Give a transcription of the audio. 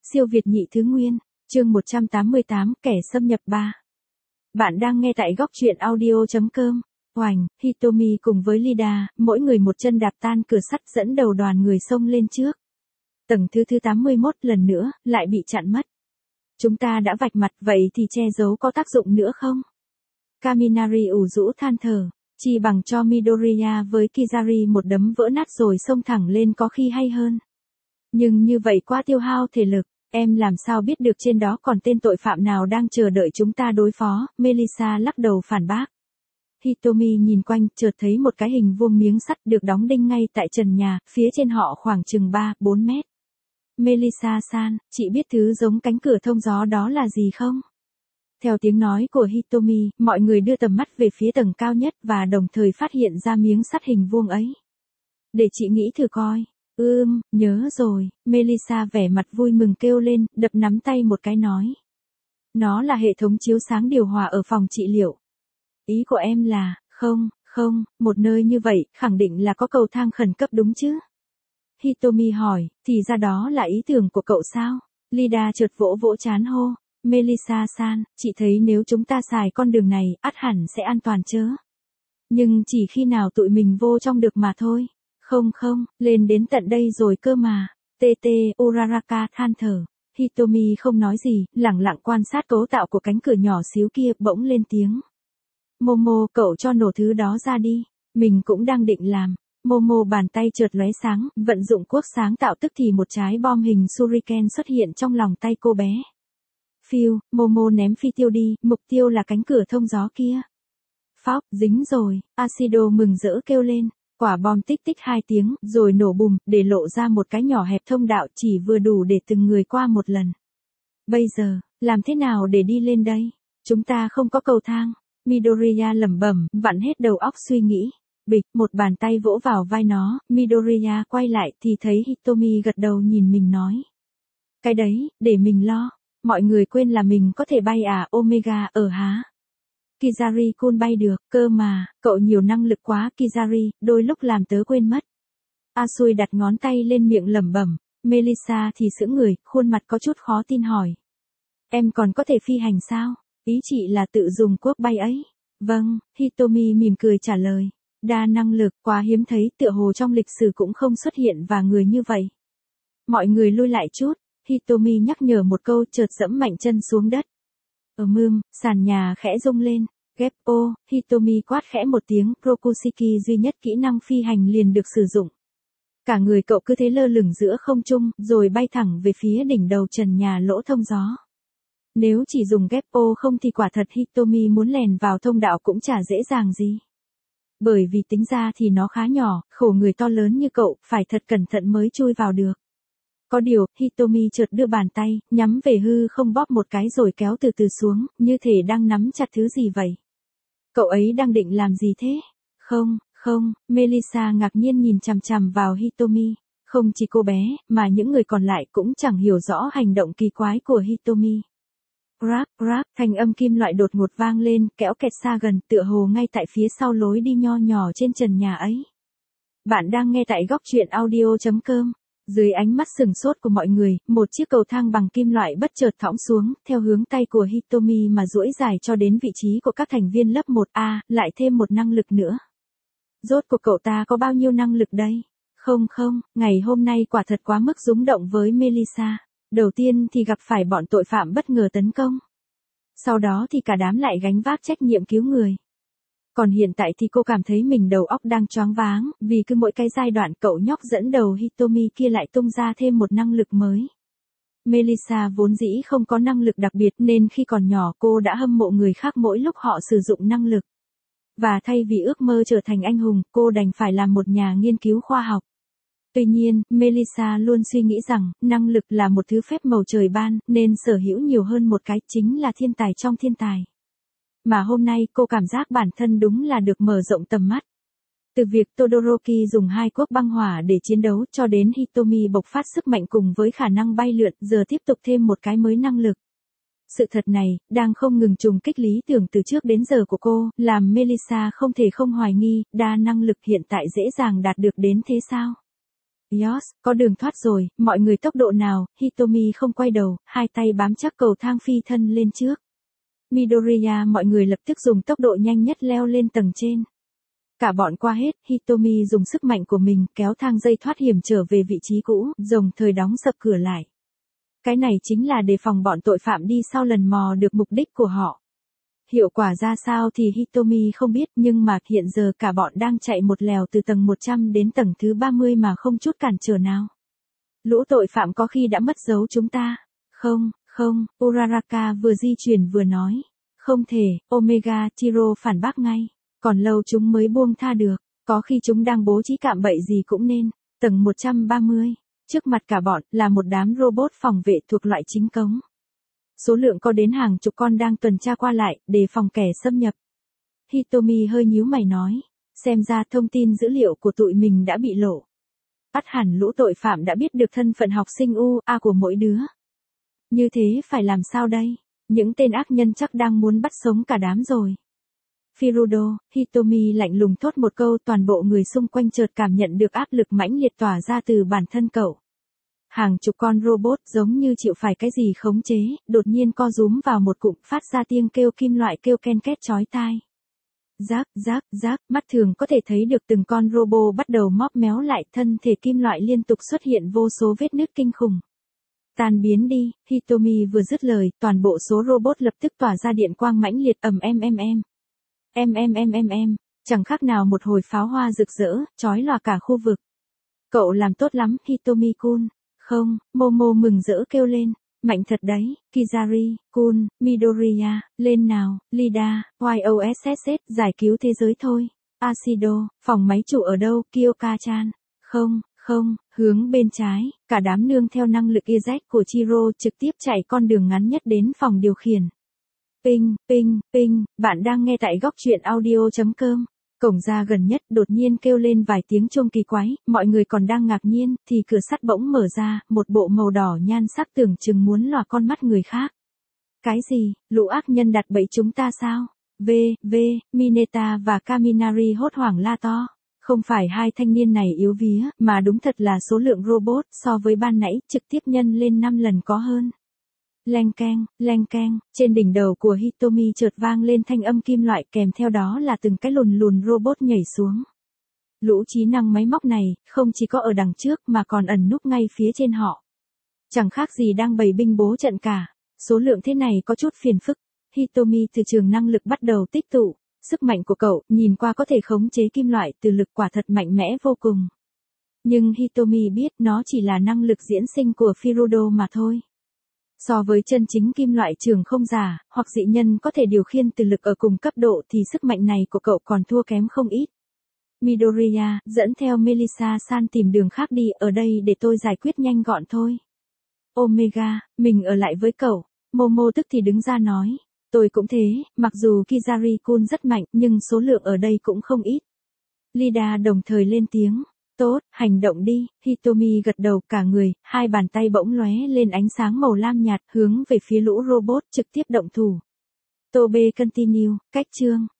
Siêu Việt nhị thứ nguyên, chương 188, kẻ xâm nhập 3. Bạn đang nghe tại góc truyện audio.com. Oành, Hitomi cùng với Lida, mỗi người một chân đạp tan cửa sắt dẫn đầu đoàn người xông lên trước. Tầng thứ 81 lần nữa, lại bị chặn mất. Chúng ta đã vạch mặt vậy thì che giấu có tác dụng nữa không? Kaminari ủ rũ than thở, chi bằng cho Midoriya với Kizari một đấm vỡ nát rồi xông thẳng lên có khi hay hơn. Nhưng như vậy quá tiêu hao thể lực, em làm sao biết được trên đó còn tên tội phạm nào đang chờ đợi chúng ta đối phó, Melissa lắc đầu phản bác. Hitomi nhìn quanh, chợt thấy một cái hình vuông miếng sắt được đóng đinh ngay tại trần nhà, phía trên họ khoảng chừng 3-4 mét. Melissa-san, chị biết thứ giống cánh cửa thông gió đó là gì không? Theo tiếng nói của Hitomi, mọi người đưa tầm mắt về phía tầng cao nhất và đồng thời phát hiện ra miếng sắt hình vuông ấy. Để chị nghĩ thử coi. Nhớ rồi, Melissa vẻ mặt vui mừng kêu lên, đập nắm tay một cái nói. Nó là hệ thống chiếu sáng điều hòa ở phòng trị liệu. Ý của em là, không, một nơi như vậy, khẳng định là có cầu thang khẩn cấp đúng chứ? Hitomi hỏi, thì ra đó là ý tưởng của cậu sao? Lida chợt vỗ vỗ trán hô, Melissa-san, chị thấy nếu chúng ta xài con đường này, ắt hẳn sẽ an toàn chớ. Nhưng chỉ khi nào tụi mình vô trong được mà thôi. Không, lên đến tận đây rồi cơ mà. Uraraka than thở. Hitomi không nói gì, lẳng lặng quan sát cấu tạo của cánh cửa nhỏ xíu kia, bỗng lên tiếng. Momo, cậu cho nổ thứ đó ra đi. Mình cũng đang định làm. Momo bàn tay chợt lóe sáng, vận dụng quốc sáng tạo tức thì một trái bom hình shuriken xuất hiện trong lòng tay cô bé. Phiêu, Momo ném phi tiêu đi, mục tiêu là cánh cửa thông gió kia. Phóc, dính rồi, Acido mừng rỡ kêu lên. Quả bom tích tích 2 tiếng, rồi nổ bùm, để lộ ra một cái nhỏ hẹp thông đạo chỉ vừa đủ để từng người qua một lần. Bây giờ, làm thế nào để đi lên đây? Chúng ta không có cầu thang. Midoriya lẩm bẩm, vặn hết đầu óc suy nghĩ. Bịch, một bàn tay vỗ vào vai nó, Midoriya quay lại thì thấy Hitomi gật đầu nhìn mình nói. Cái đấy, để mình lo. Mọi người quên là mình có thể bay à, Omega, hả? Kizari-kun bay được, cơ mà, cậu nhiều năng lực quá Kizari, đôi lúc làm tớ quên mất. Asui đặt ngón tay lên miệng lẩm bẩm, Melissa thì sững người, khuôn mặt có chút khó tin hỏi. Em còn có thể phi hành sao? Ý chị là tự dùng quốc bay ấy. Vâng, Hitomi mỉm cười trả lời. Đa năng lực quá hiếm thấy, tựa hồ trong lịch sử cũng không xuất hiện và người như vậy. Mọi người lui lại chút, Hitomi nhắc nhở một câu chợt dẫm mạnh chân xuống đất. Sàn nhà khẽ rung lên. Geppo, Hitomi quát khẽ một tiếng, Rokushiki duy nhất kỹ năng phi hành liền được sử dụng. Cả người cậu cứ thế lơ lửng giữa không trung, rồi bay thẳng về phía đỉnh đầu trần nhà lỗ thông gió. Nếu chỉ dùng Geppo không thì quả thật Hitomi muốn lèn vào thông đạo cũng chả dễ dàng gì. Bởi vì tính ra thì nó khá nhỏ, khổ người to lớn như cậu, phải thật cẩn thận mới chui vào được. Có điều, Hitomi chợt đưa bàn tay, nhắm về hư không bóp một cái rồi kéo từ từ xuống, như thể đang nắm chặt thứ gì vậy. Cậu ấy đang định làm gì thế? Không, Melissa ngạc nhiên nhìn chằm chằm vào Hitomi. Không chỉ cô bé, mà những người còn lại cũng chẳng hiểu rõ hành động kỳ quái của Hitomi. Rap, thanh âm kim loại đột ngột vang lên, kéo kẹt xa gần, tựa hồ ngay tại phía sau lối đi nho nhỏ trên trần nhà ấy. Bạn đang nghe tại góc truyện audio.com. Dưới ánh mắt sừng sốt của mọi người, một chiếc cầu thang bằng kim loại bất chợt thõng xuống, theo hướng tay của Hitomi mà duỗi dài cho đến vị trí của các thành viên lớp 1A, lại thêm một năng lực nữa. Rốt cuộc cậu ta có bao nhiêu năng lực đây? Không, ngày hôm nay quả thật quá mức rúng động với Melissa. Đầu tiên thì gặp phải bọn tội phạm bất ngờ tấn công. Sau đó thì cả đám lại gánh vác trách nhiệm cứu người. Còn hiện tại thì cô cảm thấy mình đầu óc đang choáng váng, vì cứ mỗi cái giai đoạn cậu nhóc dẫn đầu Hitomi kia lại tung ra thêm một năng lực mới. Melissa vốn dĩ không có năng lực đặc biệt nên khi còn nhỏ cô đã hâm mộ người khác mỗi lúc họ sử dụng năng lực. Và thay vì ước mơ trở thành anh hùng, cô đành phải làm một nhà nghiên cứu khoa học. Tuy nhiên, Melissa luôn suy nghĩ rằng, năng lực là một thứ phép màu trời ban, nên sở hữu nhiều hơn một cái, chính là thiên tài trong thiên tài. Mà hôm nay cô cảm giác bản thân đúng là được mở rộng tầm mắt. Từ việc Todoroki dùng 2 quốc băng hỏa để chiến đấu cho đến Hitomi bộc phát sức mạnh cùng với khả năng bay lượn, giờ tiếp tục thêm một cái mới năng lực. Sự thật này, đang không ngừng trùng kích lý tưởng từ trước đến giờ của cô, làm Melissa không thể không hoài nghi, đa năng lực hiện tại dễ dàng đạt được đến thế sao? Yos, có đường thoát rồi, mọi người tốc độ nào, Hitomi không quay đầu, hai tay bám chắc cầu thang phi thân lên trước. Midoriya mọi người lập tức dùng tốc độ nhanh nhất leo lên tầng trên. Cả bọn qua hết, Hitomi dùng sức mạnh của mình kéo thang dây thoát hiểm trở về vị trí cũ, đồng thời đóng sập cửa lại. Cái này chính là để phòng bọn tội phạm đi sau lần mò được mục đích của họ. Hiệu quả ra sao thì Hitomi không biết, nhưng mà hiện giờ cả bọn đang chạy một lèo từ tầng 100 đến tầng thứ 30 mà không chút cản trở nào. Lũ tội phạm có khi đã mất dấu chúng ta. Không, Uraraka vừa di chuyển vừa nói. Không thể, Omega Chiro phản bác ngay. Còn lâu chúng mới buông tha được, có khi chúng đang bố trí cạm bẫy gì cũng nên. Tầng 130, trước mặt cả bọn là một đám robot phòng vệ thuộc loại chính cống. Số lượng có đến hàng chục con đang tuần tra qua lại, đề phòng kẻ xâm nhập. Hitomi hơi nhíu mày nói, xem ra thông tin dữ liệu của tụi mình đã bị lộ. Ắt hẳn lũ tội phạm đã biết được thân phận học sinh UA của mỗi đứa. Như thế phải làm sao đây? Những tên ác nhân chắc đang muốn bắt sống cả đám rồi. Firudo, Hitomi lạnh lùng thốt một câu, toàn bộ người xung quanh chợt cảm nhận được áp lực mãnh liệt tỏa ra từ bản thân cậu. Hàng chục con robot giống như chịu phải cái gì khống chế, đột nhiên co rúm vào một cụm, phát ra tiếng kêu kim loại kêu ken két chói tai. Rác, mắt thường có thể thấy được từng con robot bắt đầu móp méo lại, thân thể kim loại liên tục xuất hiện vô số vết nứt kinh khủng. Tan biến đi, Hitomi vừa dứt lời, toàn bộ số robot lập tức tỏa ra điện quang mãnh liệt ầm chẳng khác nào một hồi pháo hoa rực rỡ, chói lòa cả khu vực. Cậu làm tốt lắm, Hitomi-kun. Không, Momo mừng rỡ kêu lên, mạnh thật đấy, Kizari-kun, Midoriya, lên nào, Lida, YOSSS, giải cứu thế giới thôi. Acido, phòng máy chủ ở đâu, Kyoka-chan. Không, hướng bên trái, cả đám nương theo năng lực Izak của Chiro trực tiếp chạy con đường ngắn nhất đến phòng điều khiển. Ping, bạn đang nghe tại góc truyện audio.com. Cổng ra gần nhất đột nhiên kêu lên vài tiếng chuông kỳ quái, mọi người còn đang ngạc nhiên, thì cửa sắt bỗng mở ra, một bộ màu đỏ nhan sắc tưởng chừng muốn lòa con mắt người khác. Cái gì, lũ ác nhân đặt bẫy chúng ta sao? Mineta và Kaminari hốt hoảng la to. Không phải hai thanh niên này yếu vía, mà đúng thật là số lượng robot so với ban nãy trực tiếp nhân lên 5 lần có hơn. Leng keng, trên đỉnh đầu của Hitomi chợt vang lên thanh âm kim loại, kèm theo đó là từng cái lùn robot nhảy xuống. Lũ trí năng máy móc này, không chỉ có ở đằng trước mà còn ẩn núp ngay phía trên họ. Chẳng khác gì đang bày binh bố trận cả. Số lượng thế này có chút phiền phức. Hitomi từ trường năng lực bắt đầu tích tụ. Sức mạnh của cậu, nhìn qua có thể khống chế kim loại, từ lực quả thật mạnh mẽ vô cùng. Nhưng Hitomi biết nó chỉ là năng lực diễn sinh của Firudo mà thôi. So với chân chính kim loại trường không giả, hoặc dị nhân có thể điều khiển từ lực ở cùng cấp độ thì sức mạnh này của cậu còn thua kém không ít. Midoriya, dẫn theo Melissa-san tìm đường khác đi, ở đây để tôi giải quyết nhanh gọn thôi. Omega, mình ở lại với cậu. Momo tức thì đứng ra nói. Tôi cũng thế, mặc dù Kizari-kun rất mạnh nhưng số lượng ở đây cũng không ít. Lida đồng thời lên tiếng. Tốt, hành động đi, Hitomi gật đầu, cả người, hai bàn tay bỗng lóe lên ánh sáng màu lam nhạt, hướng về phía lũ robot trực tiếp động thủ. Tobe continue, cách chương.